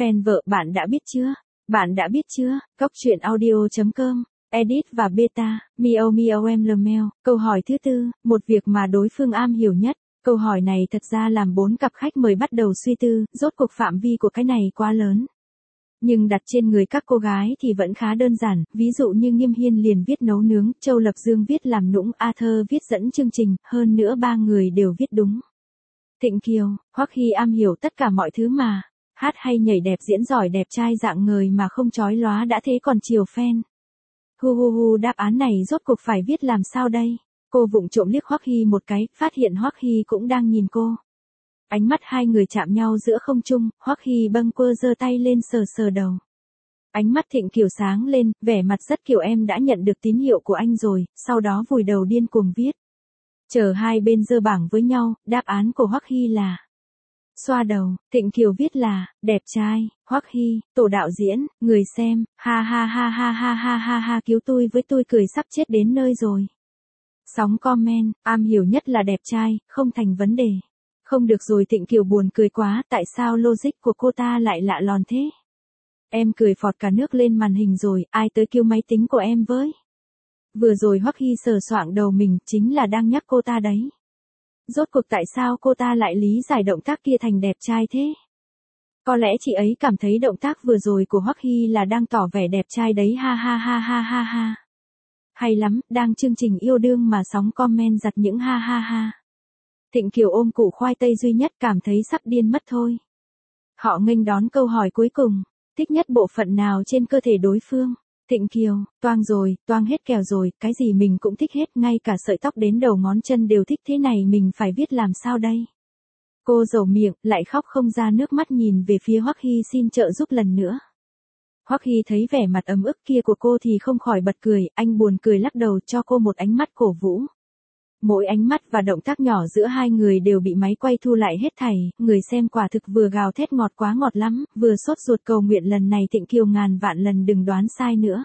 Fan vợ bạn đã biết chưa? Bạn đã biết chưa? Cóc truyện audio.com, edit và beta, Miao Miao em Lemel. Câu hỏi thứ tư, một việc mà đối phương am hiểu nhất. Câu hỏi này thật ra làm 4 cặp khách mời bắt đầu suy tư, rốt cuộc phạm vi của cái này quá lớn. Nhưng đặt trên người các cô gái thì vẫn khá đơn giản, ví dụ như Nghiêm Hiên liền viết nấu nướng, Châu Lập Dương viết làm nũng, A Thơ viết dẫn chương trình, hơn nữa 3 người đều viết đúng. Thịnh Kiều, Hoắc Hy am hiểu tất cả mọi thứ mà. Hát hay nhảy đẹp, diễn giỏi, đẹp trai dạng người mà không chói lóa đã thế còn chiều fan. Hu đáp án này rốt cuộc phải viết làm sao đây? Cô vụng trộm liếc Hoắc Hy một cái, phát hiện Hoắc Hy cũng đang nhìn cô. Ánh mắt hai người chạm nhau giữa không trung, Hoắc Hy bâng quơ giơ tay lên sờ sờ đầu. Ánh mắt Thịnh Kiều sáng lên, vẻ mặt rất kiểu em đã nhận được tín hiệu của anh rồi, sau đó vùi đầu điên cuồng viết. Chờ hai bên giơ bảng với nhau, đáp án của Hoắc Hy là xoa đầu, Thịnh Kiều viết là đẹp trai, Hoắc Hy, tổ đạo diễn, người xem, ha cứu tôi với tôi cười sắp chết đến nơi rồi. Sóng comment, am hiểu nhất là đẹp trai, không thành vấn đề. Không được rồi, Thịnh Kiều buồn cười quá, tại sao logic của cô ta lại lạ lòn thế? Em cười phọt cả nước lên màn hình rồi, ai tới kêu máy tính của em với? Vừa rồi Hoắc Hy sờ soạng đầu mình, chính là đang nhắc cô ta đấy. Rốt cuộc tại sao cô ta lại lý giải động tác kia thành đẹp trai thế? Có lẽ chị ấy cảm thấy động tác vừa rồi của Hoắc Hy là đang tỏ vẻ đẹp trai đấy, ha. Hay lắm, đang chương trình yêu đương mà sóng comment giật những ha. Thịnh Kiều ôm củ khoai tây duy nhất cảm thấy sắp điên mất thôi. Họ nghênh đón câu hỏi cuối cùng, thích nhất bộ phận nào trên cơ thể đối phương? Thịnh Kiều, toang rồi, toang hết kèo rồi, cái gì mình cũng thích hết, ngay cả sợi tóc đến đầu ngón chân đều thích, thế này mình phải viết làm sao đây? Cô dầu miệng, lại khóc không ra nước mắt nhìn về phía Hoắc Hy xin trợ giúp lần nữa. Hoắc Hy thấy vẻ mặt ấm ức kia của cô thì không khỏi bật cười, anh buồn cười lắc đầu cho cô một ánh mắt cổ vũ. Mỗi ánh mắt và động tác nhỏ giữa hai người đều bị máy quay thu lại hết thảy, người xem quả thực vừa gào thét ngọt quá ngọt lắm, vừa sốt ruột cầu nguyện lần này Thịnh Kiều ngàn vạn lần đừng đoán sai nữa.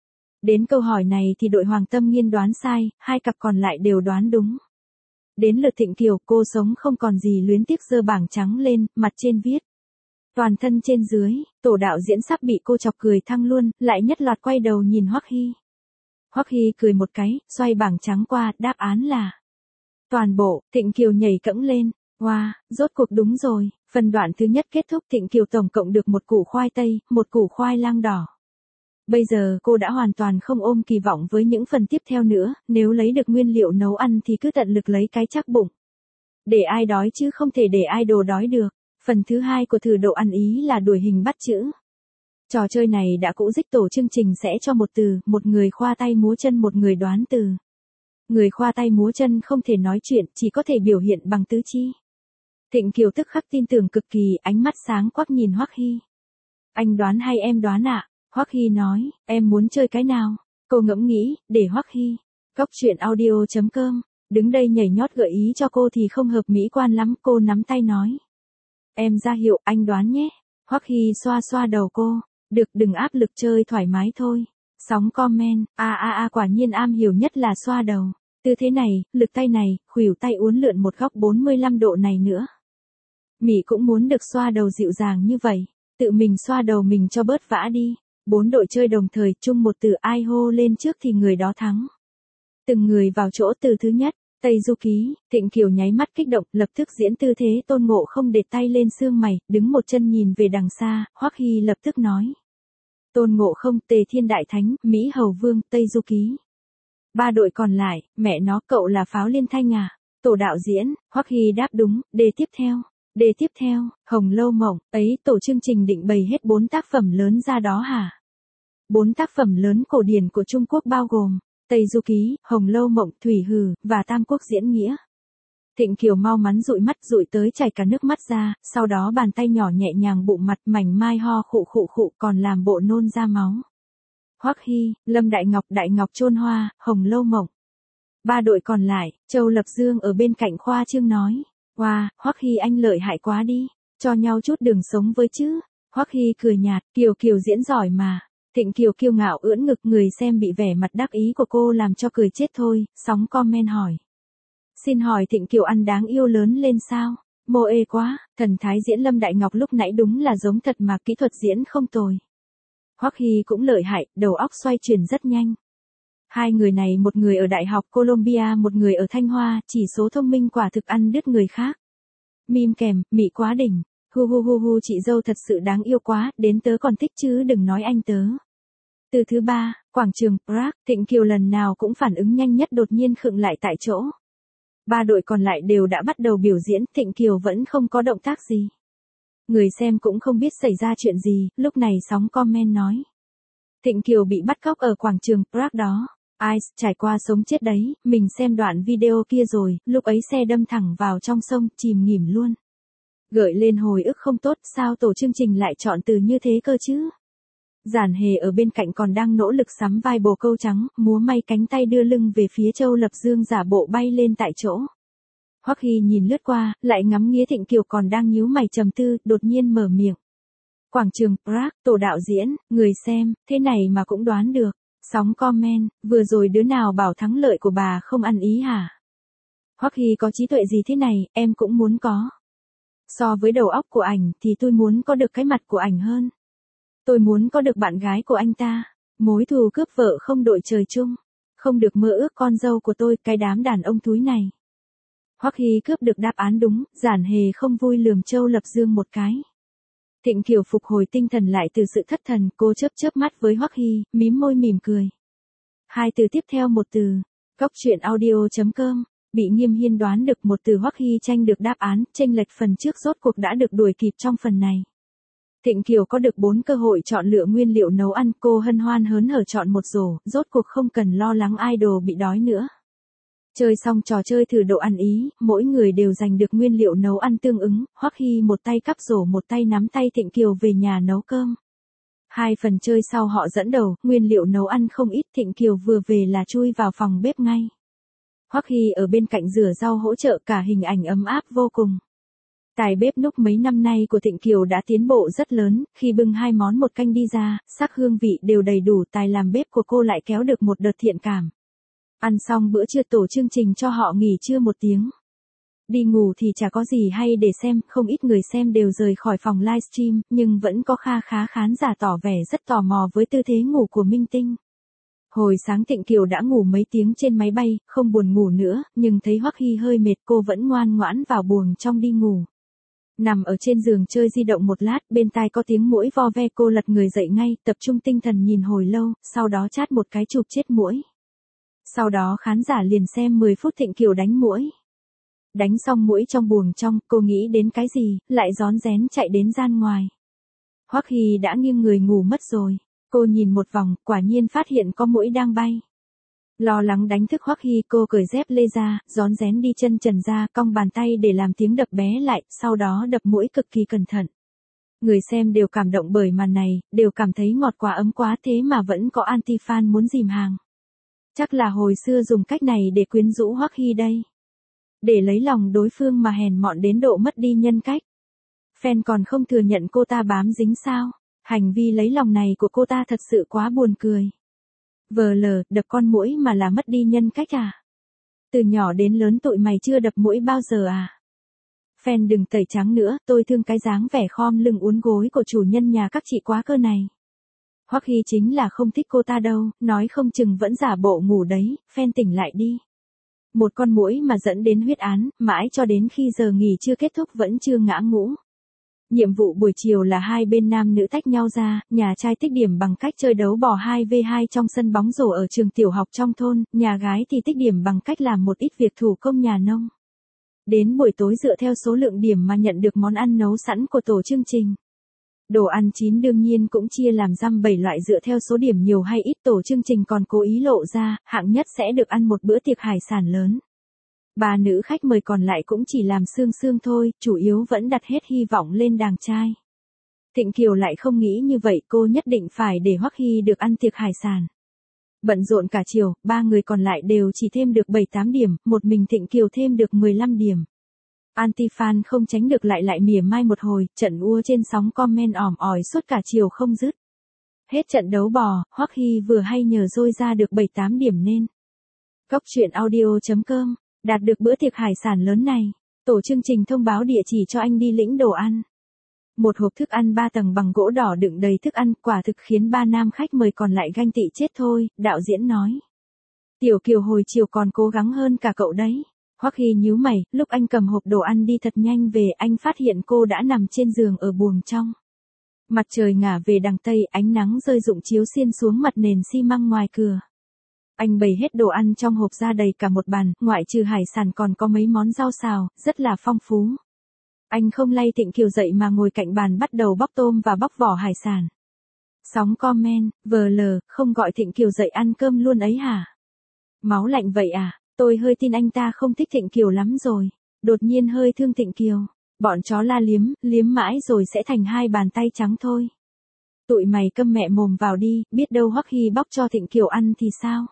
Đến câu hỏi này thì đội Hoàng Tâm Nghiên đoán sai, hai cặp còn lại đều đoán đúng. Đến lượt Thịnh Kiều, cô sống không còn gì luyến tiếc giơ bảng trắng lên, mặt trên viết. Toàn thân trên dưới, tổ đạo diễn sắp bị cô chọc cười thăng luôn, lại nhất loạt quay đầu nhìn Hoắc Hy. Hoắc Hy cười một cái, xoay bảng trắng qua, đáp án là toàn bộ. Thịnh Kiều nhảy cẫng lên, wow, rốt cuộc đúng rồi. Phần đoạn thứ nhất kết thúc, Thịnh Kiều tổng cộng được một củ khoai tây, một củ khoai lang đỏ. Bây giờ cô đã hoàn toàn không ôm kỳ vọng với những phần tiếp theo nữa, nếu lấy được nguyên liệu nấu ăn thì cứ tận lực lấy cái chắc bụng. Để ai đói chứ không thể để idol đói được. Phần thứ hai của thử độ ăn ý là đuổi hình bắt chữ. Trò chơi này đã cũ dích, tổ chương trình sẽ cho một từ, một người khoa tay múa chân, một người đoán từ. Người khoa tay múa chân không thể nói chuyện, chỉ có thể biểu hiện bằng tứ chi. Thịnh Kiều tức khắc tin tưởng cực kỳ, ánh mắt sáng quắc nhìn Hoắc Hy. Anh đoán hay em đoán ạ? Hoắc Hy nói, em muốn chơi cái nào? Cô ngẫm nghĩ, để Hoắc Hy. Cóc truyện audio.com, đứng đây nhảy nhót gợi ý cho cô thì không hợp mỹ quan lắm, cô nắm tay nói. Em ra hiệu, anh đoán nhé. Hoắc Hy xoa xoa đầu cô, được, đừng áp lực, chơi thoải mái thôi. Sóng comment, quả nhiên am hiểu nhất là xoa đầu. Tư thế này, lực tay này, khuỷu tay uốn lượn một góc 45 độ này nữa. Mỹ cũng muốn được xoa đầu dịu dàng như vậy. Tự mình xoa đầu mình cho bớt vã đi. 4 đội chơi đồng thời chung một từ, ai hô lên trước thì người đó thắng. Từng người vào chỗ, từ thứ nhất, Tây Du Ký. Thịnh Kiều nháy mắt kích động, lập tức diễn tư thế Tôn Ngộ Không, để tay lên xương mày, đứng một chân nhìn về đằng xa. Hoắc Hy lập tức nói. Tôn Ngộ Không, Tề Thiên Đại Thánh, Mỹ Hầu Vương, Tây Du Ký. 3 đội còn lại, mẹ nó, cậu là Pháo Liên Thanh à? Tổ đạo diễn, Hoắc Hy đáp đúng. Đề tiếp theo, Hồng Lâu Mộng. Ấy, tổ chương trình định bày hết 4 tác phẩm lớn ra đó hả? 4 tác phẩm lớn cổ điển của Trung Quốc bao gồm Tây Du Ký, Hồng Lâu Mộng, Thủy Hử và Tam Quốc Diễn Nghĩa. Thịnh Kiều mau mắn dụi mắt, dụi tới chảy cả nước mắt ra, sau đó bàn tay nhỏ nhẹ nhàng bụng mặt, mảnh mai ho khụ còn làm bộ nôn ra máu. Hoắc Hy, Lâm Đại Ngọc Chôn Hoa, Hồng Lâu Mộng. 3 đội còn lại, Châu Lập Dương ở bên cạnh khoa trương nói. Wow, Hoắc Hy anh lợi hại quá đi, cho nhau chút đường sống với chứ. Hoắc Hy cười nhạt, Kiều diễn giỏi mà. Thịnh Kiều kiêu ngạo ưỡn ngực, người xem bị vẻ mặt đắc ý của cô làm cho cười chết thôi. Sóng comment hỏi. Xin hỏi Thịnh Kiều ăn đáng yêu lớn lên sao? Mô ê quá, thần thái diễn Lâm Đại Ngọc lúc nãy đúng là giống thật mà kỹ thuật diễn không tồi. Hoắc Hy cũng lợi hại, đầu óc xoay chuyển rất nhanh. Hai người này một người ở Đại học Columbia một người ở Thanh Hoa, chỉ số thông minh quả thực ăn đứt người khác. Mim kèm, mị quá đỉnh, hu hu hu hu chị dâu thật sự đáng yêu quá, đến tớ còn thích chứ đừng nói anh tớ. Từ thứ ba, quảng trường Prague, Thịnh Kiều lần nào cũng phản ứng nhanh nhất đột nhiên khựng lại tại chỗ. Ba đội còn lại đều đã bắt đầu biểu diễn, Thịnh Kiều vẫn không có động tác gì. Người xem cũng không biết xảy ra chuyện gì, lúc này sóng comment nói. Thịnh Kiều bị bắt cóc ở quảng trường Prague đó. Ice trải qua sống chết đấy, mình xem đoạn video kia rồi, lúc ấy xe đâm thẳng vào trong sông, chìm nghỉm luôn. Gợi lên hồi ức không tốt, sao tổ chương trình lại chọn từ như thế cơ chứ? Giản Hề ở bên cạnh còn đang nỗ lực sắm vai bồ câu trắng, múa may cánh tay đưa lưng về phía Châu Lập Dương giả bộ bay lên tại chỗ. Hoắc Hy nhìn lướt qua, lại ngắm nghía Thịnh Kiều còn đang nhíu mày trầm tư, đột nhiên mở miệng. Quảng trường Prague, tổ đạo diễn, người xem, thế này mà cũng đoán được. Sóng comment, vừa rồi đứa nào bảo thắng lợi của bà không ăn ý hả? Hoắc Hy có trí tuệ gì thế này, em cũng muốn có. So với đầu óc của ảnh thì tôi muốn có được cái mặt của ảnh hơn. Tôi muốn có được bạn gái của anh ta. Mối thù cướp vợ không đội trời chung. Không được mơ ước con dâu của tôi, cái đám đàn ông thúi này. Hoắc Hy cướp được đáp án đúng, Giản Hề không vui lườm Châu Lập Dương một cái. Thịnh Kiều phục hồi tinh thần lại từ sự thất thần, cô chớp chớp mắt với Hoắc Hy, mím môi mỉm cười. Hai từ tiếp theo một từ. Góc truyện audio.com. Bị Nghiêm Hiên đoán được một từ Hoắc Hy tranh được đáp án, chênh lệch phần trước rốt cuộc đã được đuổi kịp trong phần này. Thịnh Kiều có được 4 cơ hội chọn lựa nguyên liệu nấu ăn, cô hân hoan hớn hở chọn một rổ, rốt cuộc không cần lo lắng idol bị đói nữa. Chơi xong trò chơi thử độ ăn ý, mỗi người đều giành được nguyên liệu nấu ăn tương ứng, Hoắc Hy một tay cắp rổ một tay nắm tay Thịnh Kiều về nhà nấu cơm. Hai phần chơi sau họ dẫn đầu, nguyên liệu nấu ăn không ít, Thịnh Kiều vừa về là chui vào phòng bếp ngay. Hoắc Hy ở bên cạnh rửa rau hỗ trợ, cả hình ảnh ấm áp vô cùng. Tài bếp núc mấy năm nay của Thịnh Kiều đã tiến bộ rất lớn, khi bưng hai món một canh đi ra, sắc hương vị đều đầy đủ, tài làm bếp của cô lại kéo được một đợt thiện cảm. Ăn xong bữa trưa tổ chương trình cho họ nghỉ trưa 1 tiếng. Đi ngủ thì chả có gì hay để xem, không ít người xem đều rời khỏi phòng livestream, nhưng vẫn có kha khá khán giả tỏ vẻ rất tò mò với tư thế ngủ của minh tinh. Hồi sáng Thịnh Kiều đã ngủ mấy tiếng trên máy bay, không buồn ngủ nữa, nhưng thấy Hoắc Hy hơi mệt cô vẫn ngoan ngoãn vào buồng trong đi ngủ. Nằm ở trên giường chơi di động một lát, bên tai có tiếng muỗi vo ve, cô lật người dậy ngay, tập trung tinh thần nhìn hồi lâu, sau đó chát một cái chụp chết muỗi. Sau đó khán giả liền xem 10 phút Thịnh Kiều đánh muỗi. Đánh xong muỗi trong buồng trong, cô nghĩ đến cái gì, lại rón rén chạy đến gian ngoài. Hoắc Hy đã nghiêng người ngủ mất rồi. Cô nhìn một vòng, quả nhiên phát hiện có muỗi đang bay. Lo lắng đánh thức Hoắc Hy, cô cởi dép lê ra, rón rén đi chân trần ra, cong bàn tay để làm tiếng đập bé lại, sau đó đập muỗi cực kỳ cẩn thận. Người xem đều cảm động bởi màn này, đều cảm thấy ngọt quá ấm quá, thế mà vẫn có anti-fan muốn dìm hàng. Chắc là hồi xưa dùng cách này để quyến rũ Hoắc Hy đây. Để lấy lòng đối phương mà hèn mọn đến độ mất đi nhân cách. Fan còn không thừa nhận cô ta bám dính sao? Hành vi lấy lòng này của cô ta thật sự quá buồn cười. Đập con muỗi mà là mất đi nhân cách à? Từ nhỏ đến lớn tụi mày chưa đập muỗi bao giờ à? Fan đừng tẩy trắng nữa, tôi thương cái dáng vẻ khom lưng uốn gối của chủ nhân nhà các chị quá cơ này. Hoắc Hy chính là không thích cô ta đâu, nói không chừng vẫn giả bộ ngủ đấy, fan tỉnh lại đi. Một con muỗi mà dẫn đến huyết án, mãi cho đến khi giờ nghỉ chưa kết thúc vẫn chưa ngã ngũ. Nhiệm vụ buổi chiều là hai bên nam nữ tách nhau ra, nhà trai tích điểm bằng cách chơi đấu bò 2v2 trong sân bóng rổ ở trường tiểu học trong thôn, nhà gái thì tích điểm bằng cách làm một ít việc thủ công nhà nông. Đến buổi tối dựa theo số lượng điểm mà nhận được món ăn nấu sẵn của tổ chương trình. Đồ ăn chín đương nhiên cũng chia làm dăm 7 loại dựa theo số điểm nhiều hay ít, tổ chương trình còn cố ý lộ ra, hạng nhất sẽ được ăn một bữa tiệc hải sản lớn. 3 nữ khách mời còn lại cũng chỉ làm sương sương thôi, chủ yếu vẫn đặt hết hy vọng lên đàng trai. Thịnh Kiều lại không nghĩ như vậy, cô nhất định phải để Hoắc Hy được ăn tiệc hải sản. Bận rộn cả chiều, 3 người còn lại đều chỉ thêm được 7-8 điểm, một mình Thịnh Kiều thêm được 15 điểm. Anti-fan không tránh được lại mỉa mai một hồi, trận ua trên sóng comment ỏm ỏi suốt cả chiều không dứt. Hết trận đấu bò, Hoắc Hy vừa hay nhờ dôi ra được 7-8 điểm nên. Góc truyện audio.com, đạt được bữa tiệc hải sản lớn này. Tổ chương trình thông báo địa chỉ cho anh đi lĩnh đồ ăn. Một hộp thức ăn 3 tầng bằng gỗ đỏ đựng đầy thức ăn, quả thực khiến 3 nam khách mời còn lại ganh tị chết thôi, đạo diễn nói. Tiểu Kiều hồi chiều còn cố gắng hơn cả cậu đấy. Hoắc Hy nhíu mày, lúc anh cầm hộp đồ ăn đi thật nhanh về, anh phát hiện cô đã nằm trên giường ở buồng trong. Mặt trời ngả về đằng tây, ánh nắng rơi rụng chiếu xiên xuống mặt nền xi măng ngoài cửa. Anh bày hết đồ ăn trong hộp ra đầy cả một bàn, ngoại trừ hải sản còn có mấy món rau xào, rất là phong phú. Anh không lay Thịnh Kiều dậy mà ngồi cạnh bàn bắt đầu bóc tôm và bóc vỏ hải sản. Sóng comment, VL, không gọi Thịnh Kiều dậy ăn cơm luôn ấy hả? Máu lạnh vậy à? Tôi hơi tin anh ta không thích Thịnh Kiều lắm rồi. Đột nhiên hơi thương Thịnh Kiều. Bọn chó la liếm mãi rồi sẽ thành 2 bàn tay trắng thôi. Tụi mày câm mẹ mồm vào đi, biết đâu Hoắc Hy bóc cho Thịnh Kiều ăn thì sao?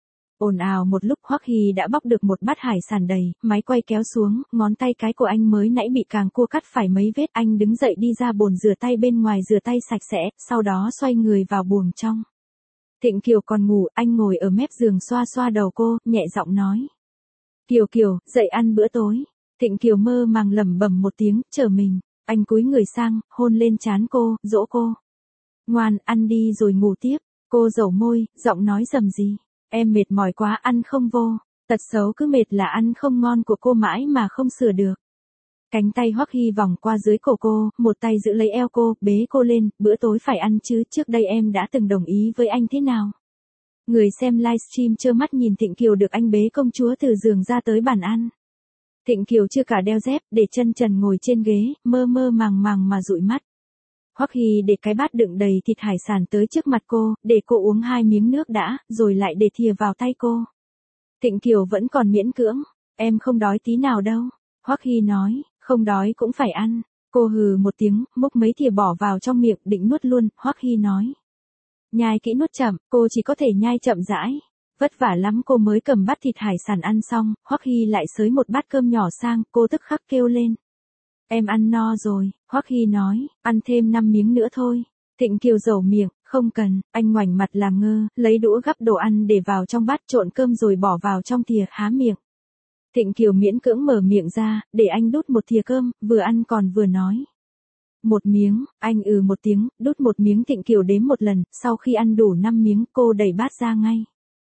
Ồn ào một lúc Hoắc Hy đã bóc được một bát hải sản đầy, máy quay kéo xuống, ngón tay cái của anh mới nãy bị càng cua cắt phải mấy vết. Anh đứng dậy đi ra bồn rửa tay bên ngoài rửa tay sạch sẽ, sau đó xoay người vào buồng trong. Thịnh Kiều còn ngủ, anh ngồi ở mép giường xoa xoa đầu cô, nhẹ giọng nói. Kiều Kiều, dậy ăn bữa tối. Thịnh Kiều mơ màng lẩm bẩm một tiếng, chờ mình. Anh cúi người sang, hôn lên trán cô, dỗ cô. Ngoan, ăn đi rồi ngủ tiếp. Cô dẩu môi, giọng nói rầm rì. Em mệt mỏi quá ăn không vô. Tật xấu cứ mệt là ăn không ngon của cô mãi mà không sửa được. Cánh tay Hoắc Hy vòng qua dưới cổ cô, một tay giữ lấy eo cô, bế cô lên, bữa tối phải ăn chứ, trước đây em đã từng đồng ý với anh thế nào? Người xem livestream trơ mắt nhìn Thịnh Kiều được anh bế công chúa từ giường ra tới bàn ăn. Thịnh Kiều chưa cả đeo dép, để chân trần ngồi trên ghế, mơ mơ màng màng mà dụi mắt. Hoắc Hy để cái bát đựng đầy thịt hải sản tới trước mặt cô, để cô uống 2 miếng nước đã, rồi lại để thìa vào tay cô. Thịnh Kiều vẫn còn miễn cưỡng, em không đói tí nào đâu. Hoắc Hy nói, không đói cũng phải ăn. Cô hừ một tiếng, múc mấy thìa bỏ vào trong miệng, định nuốt luôn. Hoắc Hy nói, nhai kỹ nuốt chậm, cô chỉ có thể nhai chậm rãi. Vất vả lắm cô mới cầm bát thịt hải sản ăn xong, Hoắc Hy lại xới một bát cơm nhỏ sang, cô tức khắc kêu lên. Em ăn no rồi, Hoắc Hy nói, ăn thêm 5 miếng nữa thôi. Thịnh Kiều dẩu miệng, không cần, anh ngoảnh mặt làm ngơ, lấy đũa gắp đồ ăn để vào trong bát trộn cơm rồi bỏ vào trong thìa, há miệng. Thịnh Kiều miễn cưỡng mở miệng ra, để anh đút một thìa cơm, vừa ăn còn vừa nói. Một miếng, anh một tiếng, đút một miếng. Thịnh Kiều đếm một lần, sau khi ăn đủ 5 miếng, cô đẩy bát ra ngay.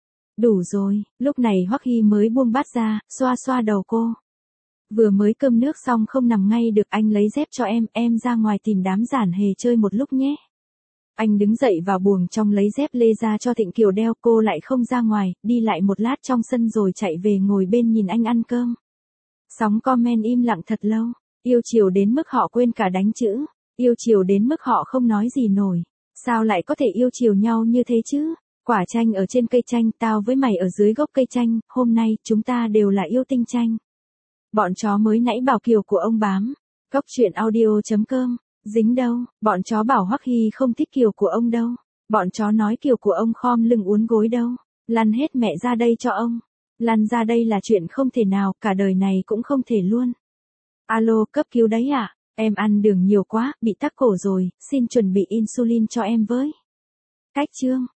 Đủ rồi, lúc này Hoắc Hy mới buông bát ra, xoa xoa đầu cô. Vừa mới cơm nước xong không nằm ngay được, anh lấy dép cho em ra ngoài tìm đám giản hề chơi một lúc nhé. Anh đứng dậy vào buồng trong lấy dép lê ra cho Thịnh Kiều đeo, cô lại không ra ngoài, đi lại một lát trong sân rồi chạy về ngồi bên nhìn anh ăn cơm. Sóng comment im lặng thật lâu, yêu chiều đến mức họ quên cả đánh chữ, yêu chiều đến mức họ không nói gì nổi. Sao lại có thể yêu chiều nhau như thế chứ? Quả chanh ở trên cây chanh, tao với mày ở dưới gốc cây chanh, hôm nay chúng ta đều là yêu tinh chanh. Bọn chó mới nãy bảo Kiều của ông bám. Cóc truyện audio.com. Dính đâu, bọn chó bảo Hoắc Hy không thích Kiều của ông đâu. Bọn chó nói Kiều của ông khom lưng uốn gối đâu. Lăn hết mẹ ra đây cho ông. Lăn ra đây là chuyện không thể nào, cả đời này cũng không thể luôn. Alo, cấp cứu đấy à? Em ăn đường nhiều quá, bị tắc cổ rồi, xin chuẩn bị insulin cho em với. Cách chương.